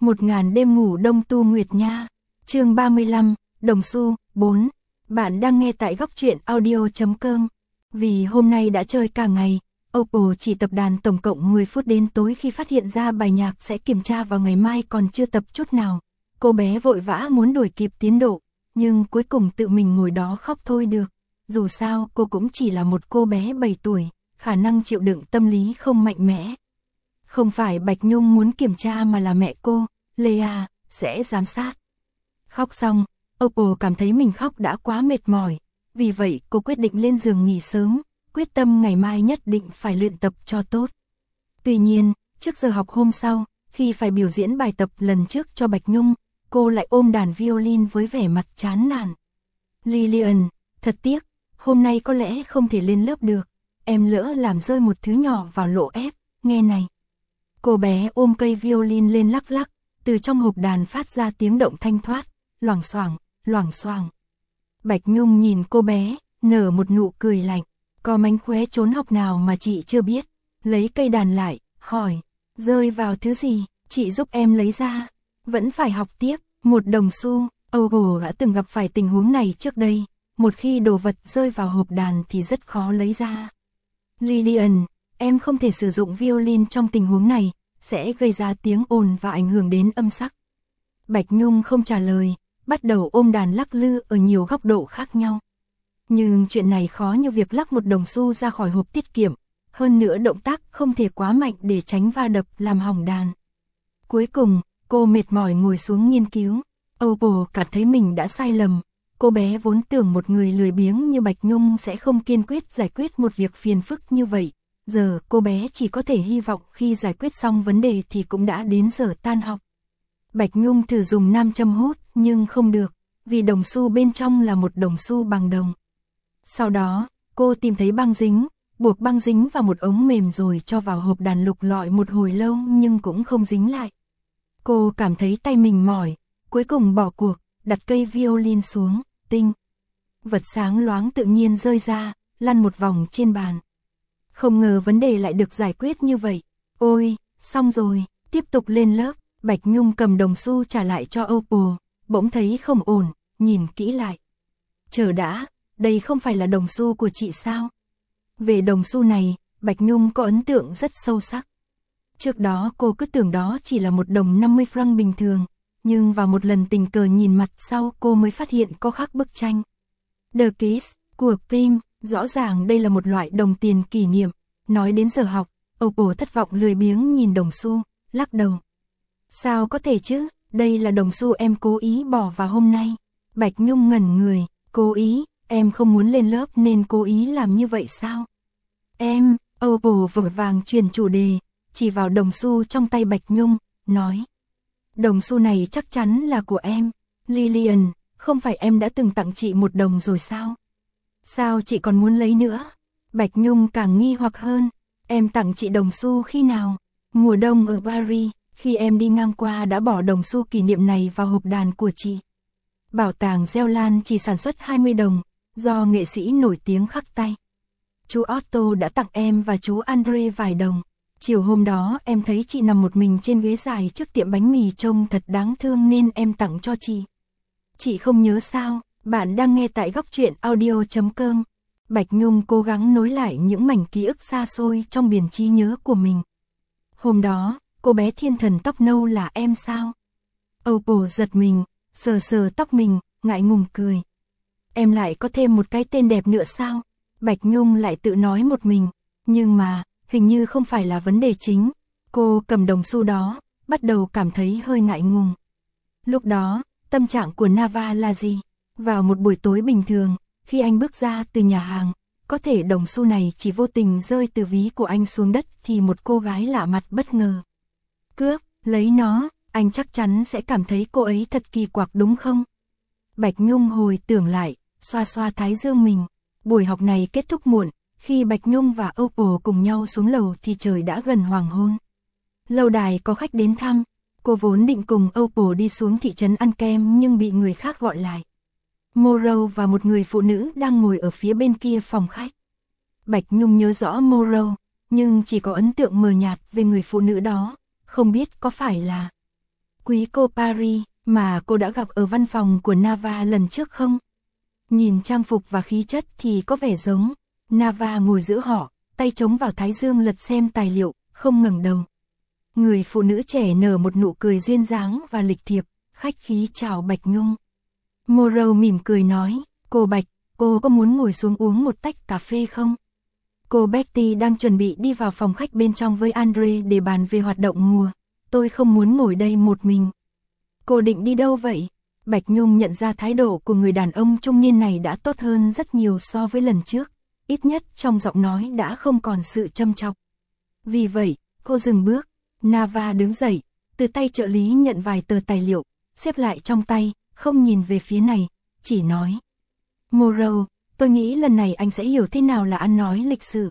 1000 đêm ngủ đông tu nguyệt nha. Chương 35, Đồng Xu, 4. Bạn đang nghe tại góc truyện audio.com. Vì hôm nay đã chơi cả ngày, Oppo chỉ tập đàn tổng cộng 10 phút đến tối khi phát hiện ra bài nhạc sẽ kiểm tra vào ngày mai còn chưa tập chút nào. Cô bé vội vã muốn đuổi kịp tiến độ, nhưng cuối cùng tự mình ngồi đó khóc thôi được. Dù sao cô cũng chỉ là một cô bé 7 tuổi, khả năng chịu đựng tâm lý không mạnh mẽ. Không phải Bạch Nhung muốn kiểm tra mà là mẹ cô, Lea, sẽ giám sát. Khóc xong, Oppo cảm thấy mình khóc đã quá mệt mỏi. Vì vậy cô quyết định lên giường nghỉ sớm, quyết tâm ngày mai nhất định phải luyện tập cho tốt. Tuy nhiên, trước giờ học hôm sau, khi phải biểu diễn bài tập lần trước cho Bạch Nhung, cô lại ôm đàn violin với vẻ mặt chán nản. Lillian, thật tiếc, hôm nay có lẽ không thể lên lớp được. Em lỡ làm rơi một thứ nhỏ vào lỗ ép, nghe này. Cô bé ôm cây violin lên lắc lắc, từ trong hộp đàn phát ra tiếng động thanh thoát, loảng xoảng, loảng xoảng. Bạch Nhung nhìn cô bé, nở một nụ cười lạnh. Có mánh khóe trốn học nào mà chị chưa biết? Lấy cây đàn lại, hỏi, rơi vào thứ gì? Chị giúp em lấy ra. Vẫn phải học tiếp. Một đồng xu. Oppo đã từng gặp phải tình huống này trước đây. Một khi đồ vật rơi vào hộp đàn thì rất khó lấy ra. Lillian, em không thể sử dụng violin trong tình huống này, sẽ gây ra tiếng ồn và ảnh hưởng đến âm sắc. Bạch Nhung không trả lời, bắt đầu ôm đàn lắc lư ở nhiều góc độ khác nhau. Nhưng chuyện này khó như việc lắc một đồng xu ra khỏi hộp tiết kiệm, hơn nữa động tác không thể quá mạnh để tránh va đập làm hỏng đàn. Cuối cùng, cô mệt mỏi ngồi xuống nghiên cứu. Oppo cảm thấy mình đã sai lầm. Cô bé vốn tưởng một người lười biếng như Bạch Nhung sẽ không kiên quyết giải quyết một việc phiền phức như vậy. Giờ cô bé chỉ có thể hy vọng khi giải quyết xong vấn đề thì cũng đã đến giờ tan học. Bạch Nhung thử dùng nam châm hút nhưng không được, vì đồng xu bên trong là một đồng xu bằng đồng. Sau đó, cô tìm thấy băng dính, buộc băng dính vào một ống mềm rồi cho vào hộp đàn lục lọi một hồi lâu nhưng cũng không dính lại. Cô cảm thấy tay mình mỏi, cuối cùng bỏ cuộc, đặt cây violin xuống, tinh. Vật sáng loáng tự nhiên rơi ra, lăn một vòng trên bàn. Không ngờ vấn đề lại được giải quyết như vậy. Ôi, xong rồi, tiếp tục lên lớp. Bạch Nhung cầm đồng xu trả lại cho Oppo, bỗng thấy không ổn, nhìn kỹ lại. Chờ đã, đây không phải là đồng xu của chị sao? Về đồng xu này, Bạch Nhung có ấn tượng rất sâu sắc. Trước đó cô cứ tưởng đó chỉ là một đồng 50 franc bình thường, nhưng vào một lần tình cờ nhìn mặt sau cô mới phát hiện có khắc bức tranh. The Kiss của Pim, rõ ràng đây là một loại đồng tiền kỷ niệm. Nói đến giờ học, Oppo thất vọng lười biếng nhìn đồng xu, lắc đầu. Sao có thể chứ, đây là đồng xu em cố ý bỏ vào hôm nay. Bạch Nhung ngẩn người, cố ý, em không muốn lên lớp nên cố ý làm như vậy sao? Em, Oppo vội vàng chuyển chủ đề, chỉ vào đồng xu trong tay Bạch Nhung, nói. Đồng xu này chắc chắn là của em. Lillian, không phải em đã từng tặng chị một đồng rồi sao? Sao chị còn muốn lấy nữa? Bạch Nhung càng nghi hoặc hơn. Em tặng chị đồng xu khi nào? Mùa đông ở Paris, khi em đi ngang qua đã bỏ đồng xu kỷ niệm này vào hộp đàn của chị. Bảo tàng Gieo Lan chỉ sản xuất 20 đồng, do nghệ sĩ nổi tiếng khắc tay. Chú Otto đã tặng em và chú Andre vài đồng. Chiều hôm đó em thấy chị nằm một mình trên ghế dài trước tiệm bánh mì trông thật đáng thương nên em tặng cho chị. Chị không nhớ sao? Bạn đang nghe tại góc truyện audio.com. Bạch Nhung cố gắng nối lại những mảnh ký ức xa xôi trong biển trí nhớ của mình. Hôm đó, cô bé thiên thần tóc nâu là em sao? Oppo giật mình, sờ sờ tóc mình, ngại ngùng cười. Em lại có thêm một cái tên đẹp nữa sao? Bạch Nhung lại tự nói một mình, nhưng mà, hình như không phải là vấn đề chính. Cô cầm đồng xu đó, bắt đầu cảm thấy hơi ngại ngùng. Lúc đó, tâm trạng của Nava là gì? Vào một buổi tối bình thường, khi anh bước ra từ nhà hàng, có thể đồng xu này chỉ vô tình rơi từ ví của anh xuống đất thì một cô gái lạ mặt bất ngờ cướp, lấy nó, anh chắc chắn sẽ cảm thấy cô ấy thật kỳ quặc đúng không? Bạch Nhung hồi tưởng lại, xoa xoa thái dương mình. Buổi học này kết thúc muộn, khi Bạch Nhung và Oppo cùng nhau xuống lầu thì trời đã gần hoàng hôn. Lâu đài có khách đến thăm, cô vốn định cùng Oppo đi xuống thị trấn ăn kem nhưng bị người khác gọi lại. Moro và một người phụ nữ đang ngồi ở phía bên kia phòng khách. Bạch Nhung nhớ rõ Moro, nhưng chỉ có ấn tượng mờ nhạt về người phụ nữ đó, không biết có phải là Quý cô Paris, mà cô đã gặp ở văn phòng của Nava lần trước không? Nhìn trang phục và khí chất thì có vẻ giống. Nava ngồi giữa họ, tay chống vào thái dương lật xem tài liệu, không ngẩng đầu. Người phụ nữ trẻ nở một nụ cười duyên dáng và lịch thiệp, khách khí chào Bạch Nhung. Morrow mỉm cười nói, cô Bạch, cô có muốn ngồi xuống uống một tách cà phê không? Cô Betty đang chuẩn bị đi vào phòng khách bên trong với Andre để bàn về hoạt động mùa. Tôi không muốn ngồi đây một mình. Cô định đi đâu vậy? Bạch Nhung nhận ra thái độ của người đàn ông trung niên này đã tốt hơn rất nhiều so với lần trước. Ít nhất trong giọng nói đã không còn sự châm chọc. Vì vậy, cô dừng bước. Nava đứng dậy, từ tay trợ lý nhận vài tờ tài liệu, xếp lại trong tay, không nhìn về phía này, chỉ nói. Morrow, tôi nghĩ lần này anh sẽ hiểu thế nào là ăn nói lịch sự.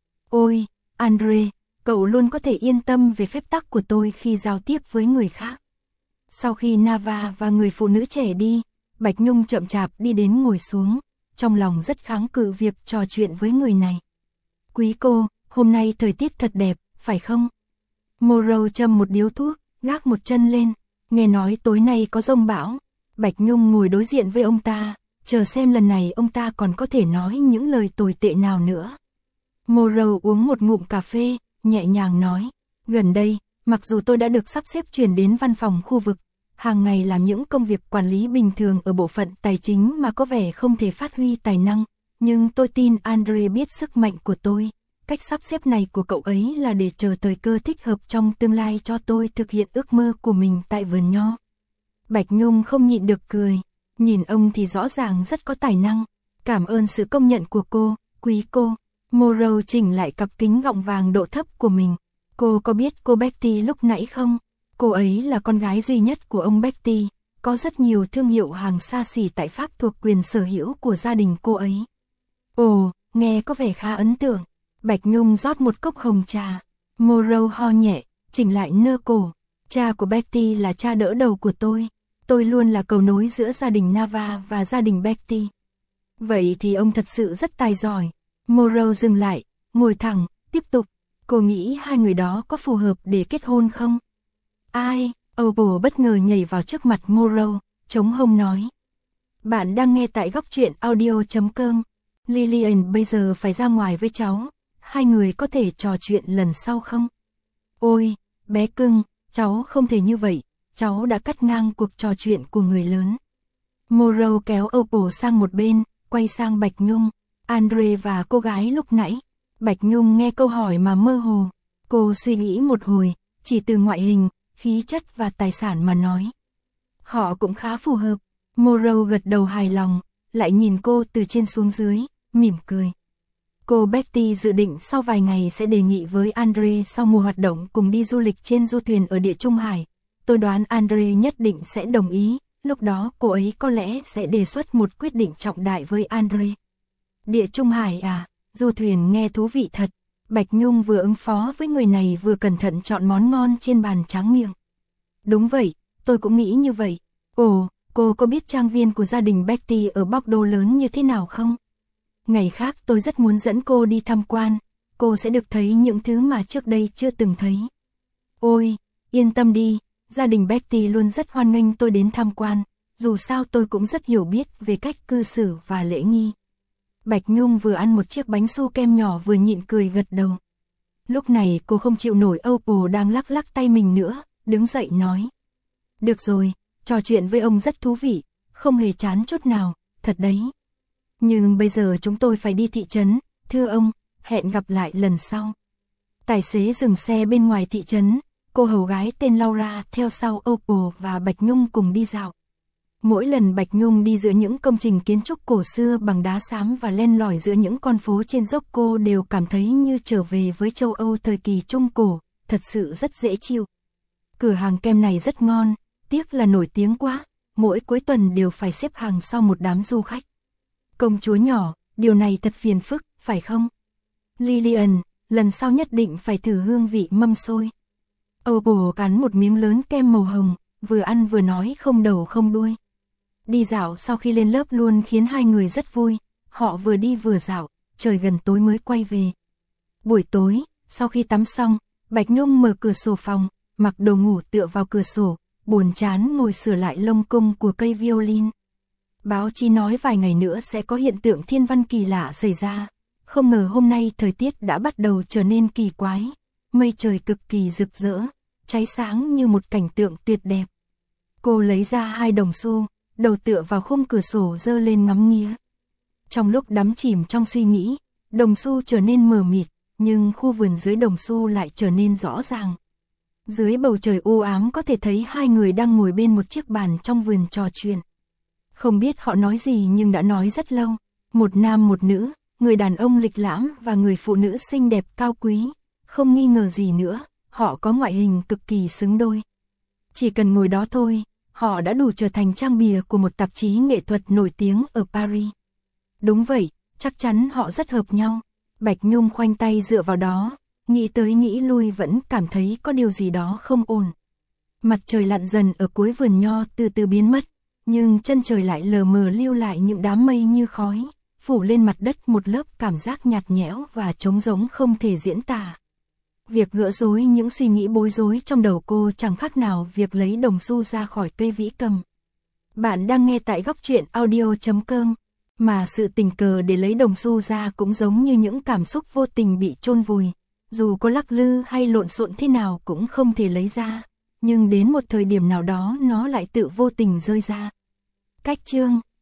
Ôi, Andre, cậu luôn có thể yên tâm về phép tắc của tôi khi giao tiếp với người khác. Sau khi Nava và người phụ nữ trẻ đi, Bạch Nhung chậm chạp đi đến ngồi xuống, trong lòng rất kháng cự việc trò chuyện với người này. Quý cô, hôm nay thời tiết thật đẹp, phải không? Morrow châm một điếu thuốc, gác một chân lên, nghe nói tối nay có giông bão. Bạch Nhung ngồi đối diện với ông ta, chờ xem lần này ông ta còn có thể nói những lời tồi tệ nào nữa. Morrow uống một ngụm cà phê, nhẹ nhàng nói, gần đây, mặc dù tôi đã được sắp xếp chuyển đến văn phòng khu vực, hàng ngày làm những công việc quản lý bình thường ở bộ phận tài chính mà có vẻ không thể phát huy tài năng, nhưng tôi tin Andre biết sức mạnh của tôi. Cách sắp xếp này của cậu ấy là để chờ thời cơ thích hợp trong tương lai cho tôi thực hiện ước mơ của mình tại vườn nho. Bạch Nhung không nhịn được cười, nhìn ông thì rõ ràng rất có tài năng. Cảm ơn sự công nhận của cô, quý cô. Morrow chỉnh lại cặp kính gọng vàng độ thấp của mình. Cô có biết cô Betty lúc nãy không? Cô ấy là con gái duy nhất của ông Betty, có rất nhiều thương hiệu hàng xa xỉ tại Pháp thuộc quyền sở hữu của gia đình cô ấy. Ồ, nghe có vẻ khá ấn tượng. Bạch Nhung rót một cốc hồng trà. Morrow ho nhẹ, chỉnh lại nơ cổ. Cha của Betty là cha đỡ đầu của tôi. Tôi luôn là cầu nối giữa gia đình Nava và gia đình Betty. Vậy thì ông thật sự rất tài giỏi. Morrow dừng lại, ngồi thẳng, tiếp tục. Cô nghĩ hai người đó có phù hợp để kết hôn không? Ai? Opal bất ngờ nhảy vào trước mặt Morrow, chống hông nói. Bạn đang nghe tại góc truyện audio.com. Lillian bây giờ phải ra ngoài với cháu. Hai người có thể trò chuyện lần sau không? Ôi, bé cưng, cháu không thể như vậy. Cháu đã cắt ngang cuộc trò chuyện của người lớn. Morrow kéo Opal sang một bên, quay sang Bạch Nhung. Andre và cô gái lúc nãy. Bạch Nhung nghe câu hỏi mà mơ hồ. Cô suy nghĩ một hồi, chỉ từ ngoại hình, khí chất và tài sản mà nói. Họ cũng khá phù hợp. Morrow gật đầu hài lòng, lại nhìn cô từ trên xuống dưới, mỉm cười. Cô Betty dự định sau vài ngày sẽ đề nghị với Andre sau mùa hoạt động cùng đi du lịch trên du thuyền ở Địa Trung Hải. Tôi đoán Andre nhất định sẽ đồng ý, lúc đó cô ấy có lẽ sẽ đề xuất một quyết định trọng đại với Andre. Địa Trung Hải à, du thuyền nghe thú vị thật. Bạch Nhung vừa ứng phó với người này vừa cẩn thận chọn món ngon trên bàn tráng miệng. Đúng vậy, tôi cũng nghĩ như vậy. Ồ, cô có biết trang viên của gia đình Betty ở Bordeaux lớn như thế nào không? Ngày khác tôi rất muốn dẫn cô đi tham quan, cô sẽ được thấy những thứ mà trước đây chưa từng thấy. Ôi, yên tâm đi, gia đình Betty luôn rất hoan nghênh tôi đến tham quan, dù sao tôi cũng rất hiểu biết về cách cư xử và lễ nghi. Bạch Nhung vừa ăn một chiếc bánh su kem nhỏ vừa nhịn cười gật đầu. Lúc này cô không chịu nổi Opal đang lắc lắc tay mình nữa, đứng dậy nói. Được rồi, trò chuyện với ông rất thú vị, không hề chán chút nào, thật đấy. Nhưng bây giờ chúng tôi phải đi thị trấn, thưa ông, hẹn gặp lại lần sau. Tài xế dừng xe bên ngoài thị trấn, cô hầu gái tên Laura theo sau Opal và Bạch Nhung cùng đi dạo. Mỗi lần Bạch Nhung đi giữa những công trình kiến trúc cổ xưa bằng đá xám và len lỏi giữa những con phố trên dốc, cô đều cảm thấy như trở về với châu Âu thời kỳ Trung Cổ, thật sự rất dễ chịu. Cửa hàng kem này rất ngon, tiếc là nổi tiếng quá, mỗi cuối tuần đều phải xếp hàng sau một đám du khách. Công chúa nhỏ, điều này thật phiền phức, phải không? Lillian, lần sau nhất định phải thử hương vị mâm xôi. Opal cắn một miếng lớn kem màu hồng, vừa ăn vừa nói không đầu không đuôi. Đi dạo sau khi lên lớp luôn khiến hai người rất vui, họ vừa đi vừa dạo, trời gần tối mới quay về. Buổi tối, sau khi tắm xong, Bạch Nhung mở cửa sổ phòng, mặc đồ ngủ tựa vào cửa sổ, buồn chán ngồi sửa lại lông cung của cây violin. Báo chí nói vài ngày nữa sẽ có hiện tượng thiên văn kỳ lạ xảy ra. Không ngờ hôm nay thời tiết đã bắt đầu trở nên kỳ quái. Mây trời cực kỳ rực rỡ, cháy sáng như một cảnh tượng tuyệt đẹp. Cô lấy ra 2 đồng xu, đầu tựa vào khung cửa sổ giơ lên ngắm nghía. Trong lúc đắm chìm trong suy nghĩ, đồng xu trở nên mờ mịt, nhưng khu vườn dưới đồng xu lại trở nên rõ ràng. Dưới bầu trời u ám có thể thấy 2 người đang ngồi bên một chiếc bàn trong vườn trò chuyện. Không biết họ nói gì nhưng đã nói rất lâu. Một nam một nữ, người đàn ông lịch lãm và người phụ nữ xinh đẹp cao quý. Không nghi ngờ gì nữa, họ có ngoại hình cực kỳ xứng đôi. Chỉ cần ngồi đó thôi, họ đã đủ trở thành trang bìa của một tạp chí nghệ thuật nổi tiếng ở Paris. Đúng vậy, chắc chắn họ rất hợp nhau. Bạch Nhung khoanh tay dựa vào đó, nghĩ tới nghĩ lui vẫn cảm thấy có điều gì đó không ổn. Mặt trời lặn dần ở cuối vườn nho từ từ biến mất, nhưng chân trời lại lờ mờ lưu lại những đám mây như khói, phủ lên mặt đất một lớp cảm giác nhạt nhẽo và trống rỗng không thể diễn tả. Việc gỡ rối những suy nghĩ bối rối trong đầu cô chẳng khác nào việc lấy đồng xu ra khỏi cây vĩ cầm. Bạn đang nghe tại góc truyện audio.com, mà sự tình cờ để lấy đồng xu ra cũng giống như những cảm xúc vô tình bị chôn vùi. Dù có lắc lư hay lộn xộn thế nào cũng không thể lấy ra, nhưng đến một thời điểm nào đó nó lại tự vô tình rơi ra. Cách chương